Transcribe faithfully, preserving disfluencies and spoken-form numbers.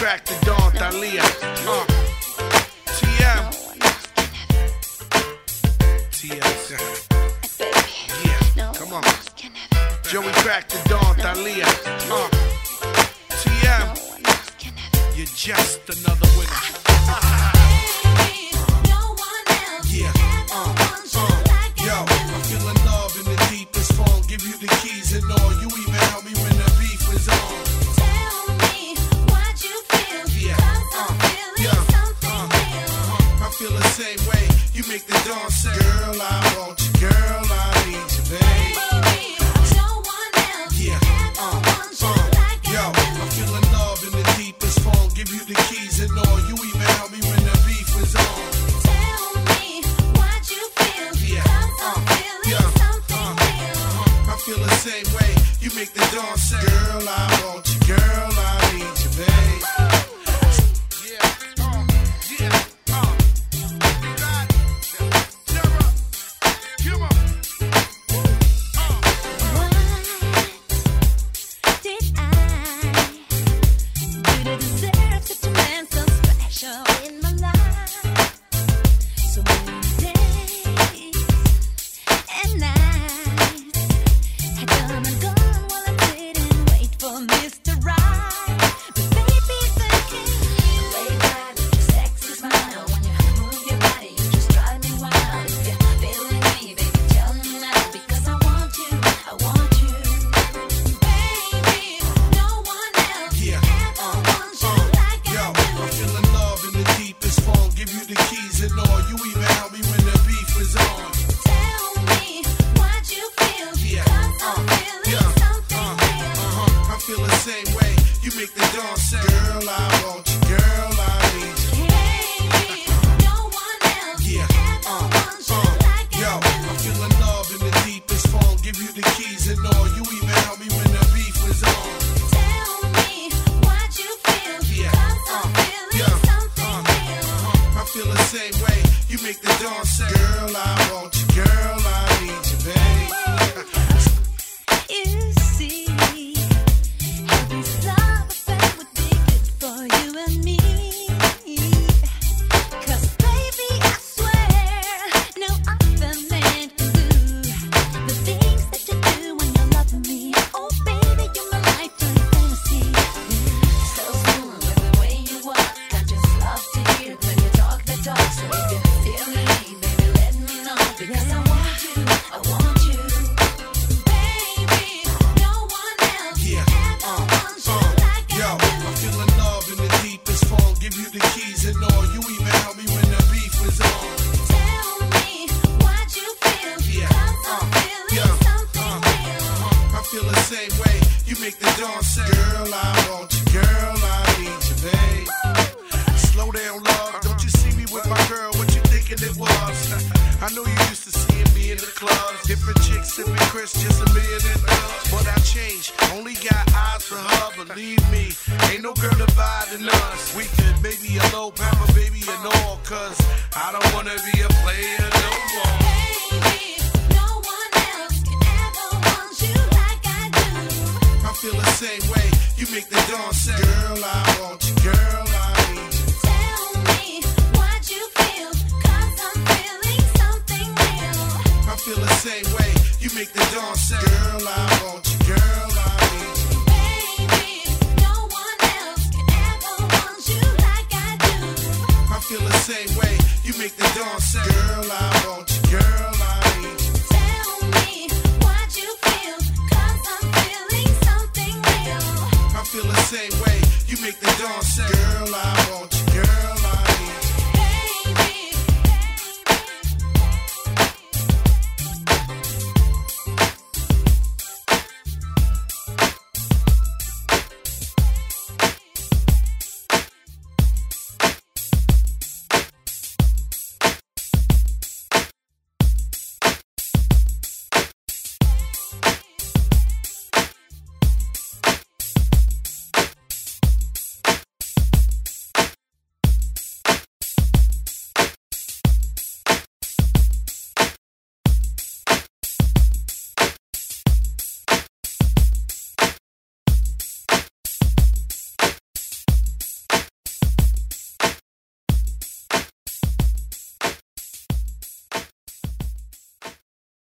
crack the dawn, Thalia. Uh. T M. T M. Yeah, come on. Joey crack the dawn, Thalia. Uh. T M. You're just another winner. Yeah. Uh. Uh. Yo, I'm feeling love in the deepest form. Give you the keys and all. You even help me when the beef is on. Feel the same way, you make the dawn say, girl, I want you, girl, I need you, babe. No one else yeah. uh, uh, like yo, I'm feeling love in the deepest form. Give you the keys and all. You even help me when the beef is on. Tell me what you feel, yeah. Cause I'm uh, feeling yeah. something uh, uh, I feel the same way, you make the dawn say, girl, I want you, girl, I need you, babe. Same way, you make the dawn say, girl, I want you, girl.